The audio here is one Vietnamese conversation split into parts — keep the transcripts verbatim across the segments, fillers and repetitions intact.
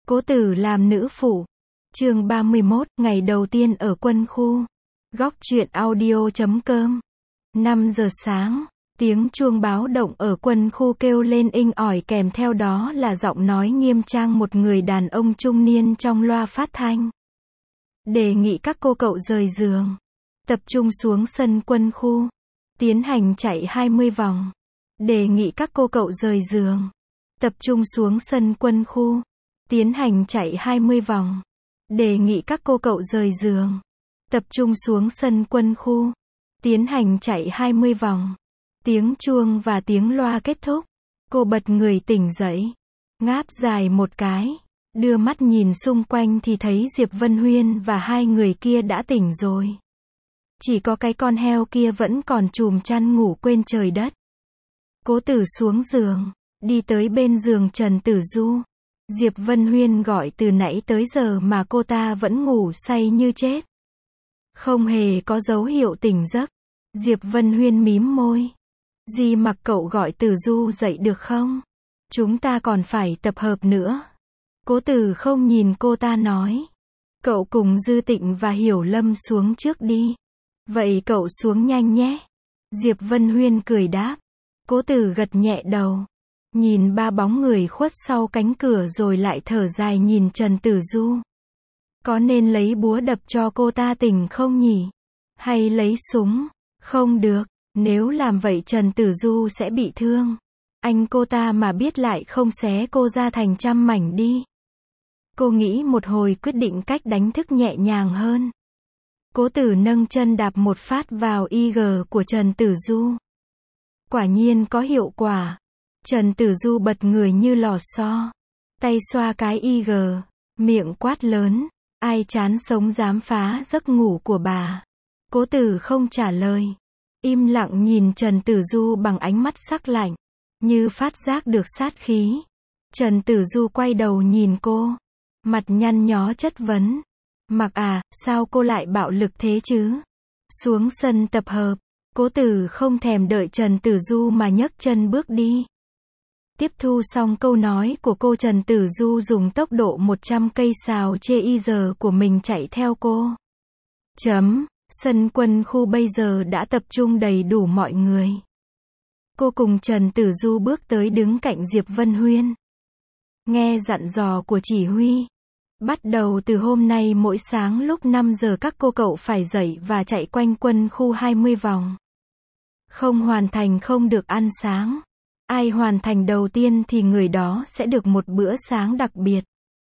Cố Tử làm nữ phụ. Chương ba mươi mốt, ngày đầu tiên ở quân khu. Góc truyện audio chấm com. năm giờ sáng, tiếng chuông báo động ở quân khu kêu lên inh ỏi, kèm theo đó là giọng nói nghiêm trang một người đàn ông trung niên trong loa phát thanh. Đề nghị các cô cậu rời giường, tập trung xuống sân quân khu, tiến hành chạy hai mươi vòng. Đề nghị các cô cậu rời giường, tập trung xuống sân quân khu, tiến hành chạy hai mươi vòng. Đề nghị các cô cậu rời giường, tập trung xuống sân quân khu, tiến hành chạy hai mươi vòng. Tiếng chuông và tiếng loa kết thúc. Cô bật người tỉnh dậy, ngáp dài một cái, đưa mắt nhìn xung quanh thì thấy Diệp Vân Huyên và hai người kia đã tỉnh rồi. Chỉ có cái con heo kia vẫn còn chùm chăn ngủ quên trời đất. Cố Tử xuống giường, đi tới bên giường Trần Tử Du. Diệp Vân Huyên gọi từ nãy tới giờ mà cô ta vẫn ngủ say như chết, không hề có dấu hiệu tỉnh giấc. Diệp Vân Huyên mím môi. Di Mặc, cậu gọi Tử Du dậy được không? Chúng ta còn phải tập hợp nữa. Cố Tử không nhìn cô ta nói. Cậu cùng Dư Tịnh và Hiểu Lâm xuống trước đi. Vậy cậu xuống nhanh nhé. Diệp Vân Huyên cười đáp. Cố Tử gật nhẹ đầu, nhìn ba bóng người khuất sau cánh cửa rồi lại thở dài nhìn Trần Tử Du. Có nên lấy búa đập cho cô ta tỉnh không nhỉ? Hay lấy súng? Không được, nếu làm vậy Trần Tử Du sẽ bị thương. Anh cô ta mà biết lại không xé cô ra thành trăm mảnh đi. Cô nghĩ một hồi quyết định cách đánh thức nhẹ nhàng hơn. Cố Tử nâng chân đạp một phát vào i giê của Trần Tử Du. Quả nhiên có hiệu quả. Trần Tử Du bật người như lò xo, tay xoa cái i giê, miệng quát lớn, ai chán sống dám phá giấc ngủ của bà. Cố Tử không trả lời, im lặng nhìn Trần Tử Du bằng ánh mắt sắc lạnh, như phát giác được sát khí. Trần Tử Du quay đầu nhìn cô, mặt nhăn nhó chất vấn. Mặc à, sao cô lại bạo lực thế chứ? Xuống sân tập hợp. Cố Tử không thèm đợi Trần Tử Du mà nhấc chân bước đi. Tiếp thu xong câu nói của cô, Trần Tử Du dùng tốc độ một trăm cây sào chê i giê của mình chạy theo cô. Chấm, sân quân khu bây giờ đã tập trung đầy đủ mọi người. Cô cùng Trần Tử Du bước tới đứng cạnh Diệp Vân Huyên. Nghe dặn dò của chỉ huy. Bắt đầu từ hôm nay mỗi sáng lúc năm giờ các cô cậu phải dậy và chạy quanh quân khu hai mươi vòng. Không hoàn thành không được ăn sáng. Ai hoàn thành đầu tiên thì người đó sẽ được một bữa sáng đặc biệt.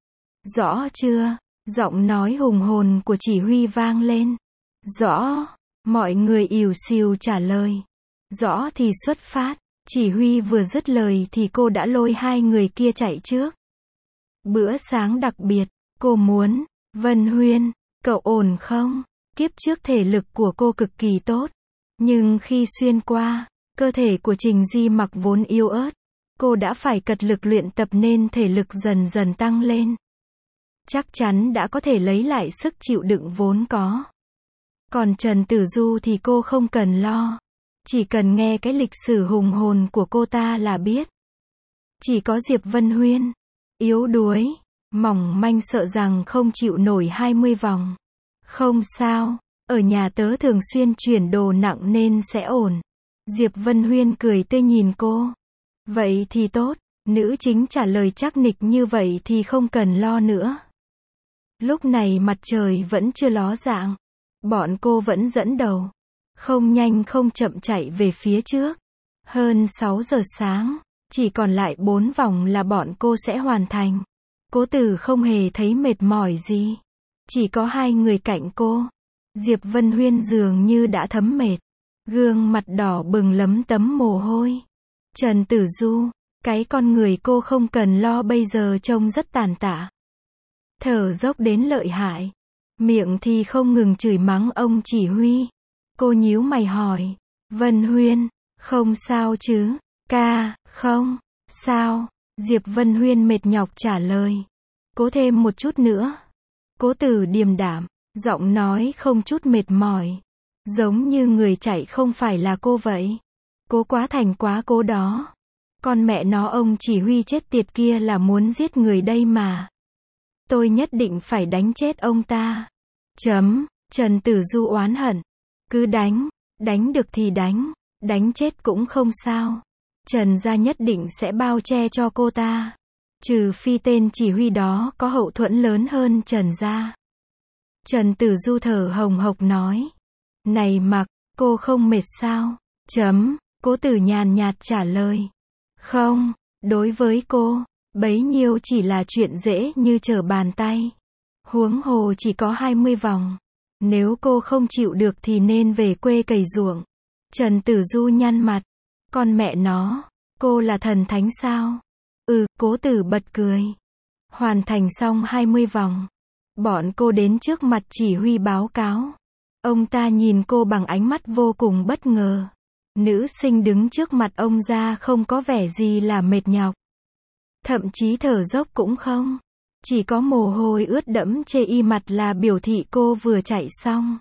Rõ chưa? Giọng nói hùng hồn của chỉ huy vang lên. Rõ. Mọi người ìu xìu trả lời. Rõ thì xuất phát. Chỉ huy vừa dứt lời thì cô đã lôi hai người kia chạy trước. Bữa sáng đặc biệt. Cô muốn. Vân Huyên, cậu ổn không? Kiếp trước thể lực của cô cực kỳ tốt. Nhưng khi xuyên qua, cơ thể của Trình Di Mặc vốn yếu ớt. Cô đã phải cật lực luyện tập nên thể lực dần dần tăng lên. Chắc chắn đã có thể lấy lại sức chịu đựng vốn có. Còn Trần Tử Du thì cô không cần lo. Chỉ cần nghe cái lịch sử hùng hồn của cô ta là biết. Chỉ có Diệp Vân Huyên, yếu đuối, mỏng manh sợ rằng không chịu nổi hai mươi vòng. Không sao, ở nhà tớ thường xuyên chuyển đồ nặng nên sẽ ổn. Diệp Vân Huyên cười tươi nhìn cô. Vậy thì tốt, nữ chính trả lời chắc nịch như vậy thì không cần lo nữa. Lúc này mặt trời vẫn chưa ló dạng. Bọn cô vẫn dẫn đầu. Không nhanh không chậm chạy về phía trước. Hơn sáu giờ sáng, chỉ còn lại bốn vòng là bọn cô sẽ hoàn thành. Cố Tử không hề thấy mệt mỏi gì. Chỉ có hai người cạnh cô. Diệp Vân Huyên dường như đã thấm mệt. Gương mặt đỏ bừng lấm tấm mồ hôi. Trần Tử Du, cái con người cô không cần lo bây giờ trông rất tàn tạ. Thở dốc đến lợi hại. Miệng thì không ngừng chửi mắng ông chỉ huy. Cô nhíu mày hỏi. Vân Huyên, không sao chứ? Ca, không, sao? Diệp Vân Huyên mệt nhọc trả lời. Cố thêm một chút nữa. Cố Tử điềm đạm, giọng nói không chút mệt mỏi. Giống như người chạy không phải là cô vậy. Cố quá thành quá cố đó. Con mẹ nó ông chỉ huy chết tiệt kia là muốn giết người đây mà. Tôi nhất định phải đánh chết ông ta. Chấm. Trần Tử Du oán hận. Cứ đánh, đánh được thì đánh, đánh chết cũng không sao. Trần gia nhất định sẽ bao che cho cô ta. Trừ phi tên chỉ huy đó có hậu thuẫn lớn hơn Trần gia. Trần Tử Du thở hồng hộc nói. Này Mặc, cô không mệt sao? Chấm. Cố Tử nhàn nhạt trả lời. Không, đối với cô, bấy nhiêu chỉ là chuyện dễ như trở bàn tay. Huống hồ chỉ có hai mươi vòng. Nếu cô không chịu được thì nên về quê cày ruộng. Trần Tử Du nhăn mặt. Con mẹ nó, cô là thần thánh sao? Ừ, Cố Tử bật cười. Hoàn thành xong hai mươi vòng. Bọn cô đến trước mặt chỉ huy báo cáo. Ông ta nhìn cô bằng ánh mắt vô cùng bất ngờ. Nữ sinh đứng trước mặt ông ra không có vẻ gì là mệt nhọc. Thậm chí thở dốc cũng không. Chỉ có mồ hôi ướt đẫm chê y mặt là biểu thị cô vừa chạy xong.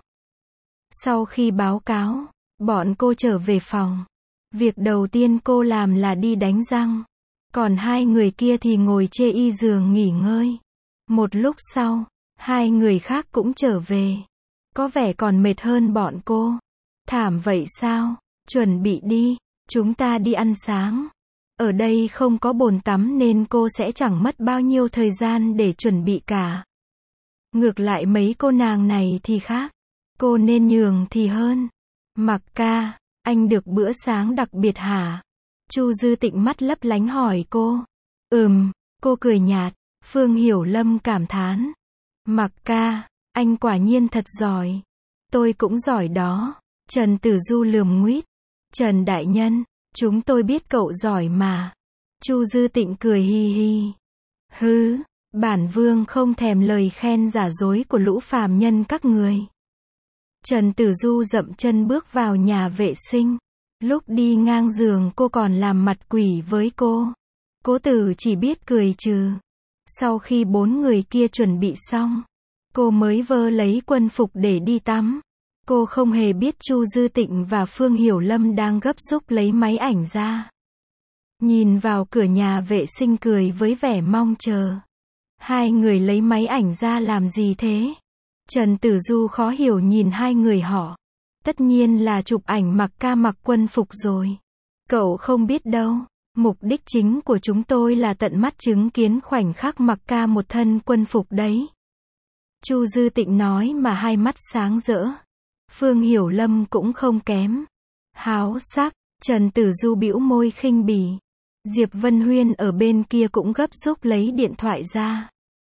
Sau khi báo cáo, bọn cô trở về phòng. Việc đầu tiên cô làm là đi đánh răng. Còn hai người kia thì ngồi chê y giường nghỉ ngơi. Một lúc sau, hai người khác cũng trở về. Có vẻ còn mệt hơn bọn cô. Thảm vậy sao? Chuẩn bị đi, chúng ta đi ăn sáng. Ở đây không có bồn tắm nên cô sẽ chẳng mất bao nhiêu thời gian để chuẩn bị cả. Ngược lại mấy cô nàng này thì khác. Cô nên nhường thì hơn. Mặc ca, anh được bữa sáng đặc biệt hả? Chu Dư Tịnh mắt lấp lánh hỏi cô. Ừm, cô cười nhạt. Phương Hiểu Lâm cảm thán. Mặc ca, anh quả nhiên thật giỏi. Tôi cũng giỏi đó. Trần Tử Du lườm nguýt. Trần đại nhân, chúng tôi biết cậu giỏi mà. Chu Dư Tịnh cười hi hi. Hứ, bản vương không thèm lời khen giả dối của lũ phàm nhân các người. Trần Tử Du dậm chân bước vào nhà vệ sinh. Lúc đi ngang giường cô còn làm mặt quỷ với cô. Cố Tử chỉ biết cười trừ. Sau khi bốn người kia chuẩn bị xong, cô mới vơ lấy quân phục để đi tắm. Cô không hề biết Chu Dư Tịnh và Phương Hiểu Lâm đang gấp rút lấy máy ảnh ra. Nhìn vào cửa nhà vệ sinh cười với vẻ mong chờ. Hai người lấy máy ảnh ra làm gì thế? Trần Tử Du khó hiểu nhìn hai người họ. Tất nhiên là chụp ảnh Mặc ca mặc quân phục rồi. Cậu không biết đâu. Mục đích chính của chúng tôi là tận mắt chứng kiến khoảnh khắc Mặc ca một thân quân phục đấy. Chu Dư Tịnh nói mà hai mắt sáng rỡ. Phương Hiểu Lâm cũng không kém. Háo sắc, Trần Tử Du bĩu môi khinh bỉ. Diệp Vân Huyên ở bên kia cũng gấp rút lấy điện thoại ra.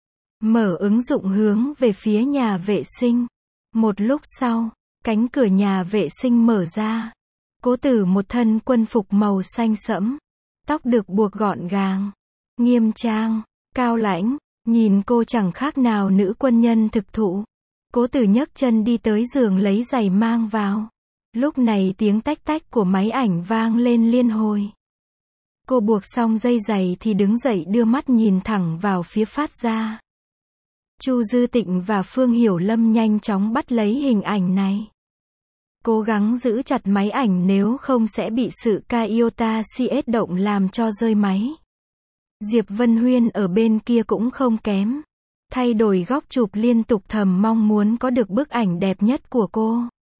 Mở ứng dụng hướng về phía nhà vệ sinh. Một lúc sau, cánh cửa nhà vệ sinh mở ra. Cố Tử một thân quân phục màu xanh sẫm. Tóc được buộc gọn gàng. Nghiêm trang, cao lãnh, nhìn cô chẳng khác nào nữ quân nhân thực thụ. Cố Tử nhấc chân đi tới giường lấy giày mang vào. Lúc này tiếng tách tách của máy ảnh vang lên liên hồi. Cô buộc xong dây giày thì đứng dậy đưa mắt nhìn thẳng vào phía phát ra. Chu Dư Tịnh và Phương Hiểu Lâm nhanh chóng bắt lấy hình ảnh này. Cố gắng giữ chặt máy ảnh nếu không sẽ bị sự Toyota xê ét động làm cho rơi máy. Diệp Vân Huyên ở bên kia cũng không kém. Thay đổi góc chụp liên tục thầm mong muốn có được bức ảnh đẹp nhất của cô.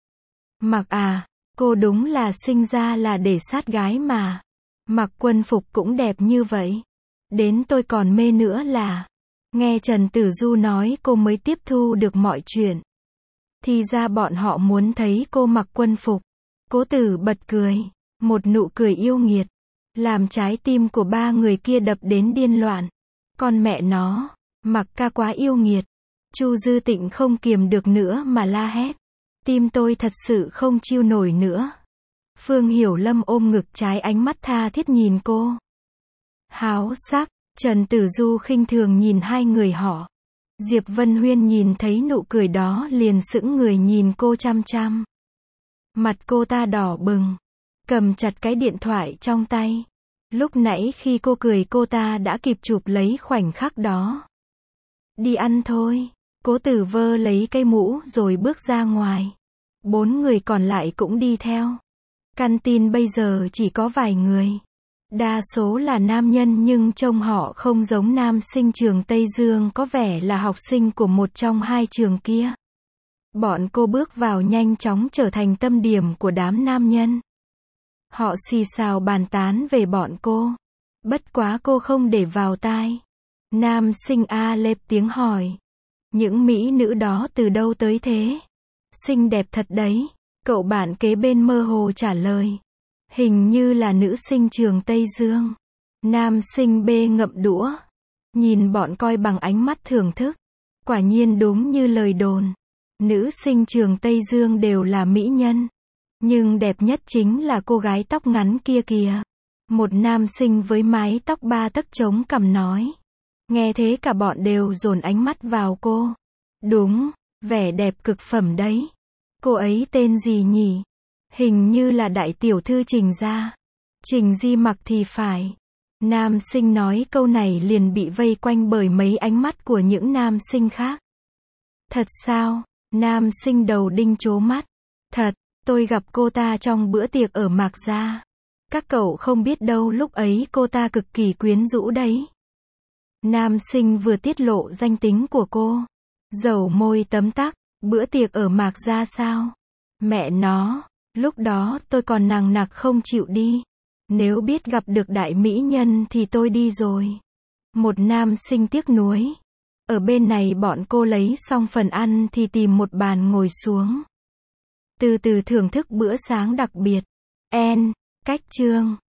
Mặc à, cô đúng là sinh ra là để sát gái mà. Mặc quân phục cũng đẹp như vậy. Đến tôi còn mê nữa là. Nghe Trần Tử Du nói cô mới tiếp thu được mọi chuyện. Thì ra bọn họ muốn thấy cô mặc quân phục. Cố Tử bật cười. Một nụ cười yêu nghiệt. Làm trái tim của ba người kia đập đến điên loạn. Con mẹ nó. Mặc ca quá yêu nghiệt. Chu Dư Tịnh không kiềm được nữa mà la hét. Tim tôi thật sự không chịu nổi nữa. Phương Hiểu Lâm ôm ngực trái ánh mắt tha thiết nhìn cô. Háo sắc, Trần Tử Du khinh thường nhìn hai người họ. Diệp Vân Huyên nhìn thấy nụ cười đó liền sững người nhìn cô chăm chăm. Mặt cô ta đỏ bừng. Cầm chặt cái điện thoại trong tay. Lúc nãy khi cô cười cô ta đã kịp chụp lấy khoảnh khắc đó. Đi ăn thôi. Cố Tử vơ lấy cây mũ rồi bước ra ngoài. Bốn người còn lại cũng đi theo. Căn tin bây giờ chỉ có vài người. Đa số là nam nhân nhưng trông họ không giống nam sinh trường Tây Dương, có vẻ là học sinh của một trong hai trường kia. Bọn cô bước vào nhanh chóng trở thành tâm điểm của đám nam nhân. Họ xì xào bàn tán về bọn cô. Bất quá cô không để vào tai. Nam sinh A lệp tiếng hỏi. Những mỹ nữ đó từ đâu tới thế? Xinh đẹp thật đấy. Cậu bạn kế bên mơ hồ trả lời. Hình như là nữ sinh trường Tây Dương. Nam sinh B ngậm đũa. Nhìn bọn coi bằng ánh mắt thưởng thức. Quả nhiên đúng như lời đồn. Nữ sinh trường Tây Dương đều là mỹ nhân. Nhưng đẹp nhất chính là cô gái tóc ngắn kia kìa. Một nam sinh với mái tóc ba tấc chống cằm nói. Nghe thế cả bọn đều dồn ánh mắt vào cô. Đúng, vẻ đẹp cực phẩm đấy. Cô ấy tên gì nhỉ? Hình như là đại tiểu thư Trình gia. Trình Di Mặc thì phải. Nam sinh nói câu này liền bị vây quanh bởi mấy ánh mắt của những nam sinh khác. Thật sao? Nam sinh đầu đinh trố mắt. Thật, tôi gặp cô ta trong bữa tiệc ở Mạc Gia. Các cậu không biết đâu, lúc ấy cô ta cực kỳ quyến rũ đấy. Nam sinh vừa tiết lộ danh tính của cô. Dầu môi tấm tắc, bữa tiệc ở Mạc Gia sao? Mẹ nó, lúc đó tôi còn nằng nặc không chịu đi. Nếu biết gặp được đại mỹ nhân thì tôi đi rồi. Một nam sinh tiếc nuối. Ở bên này bọn cô lấy xong phần ăn thì tìm một bàn ngồi xuống. Từ từ thưởng thức bữa sáng đặc biệt. En, cách chương.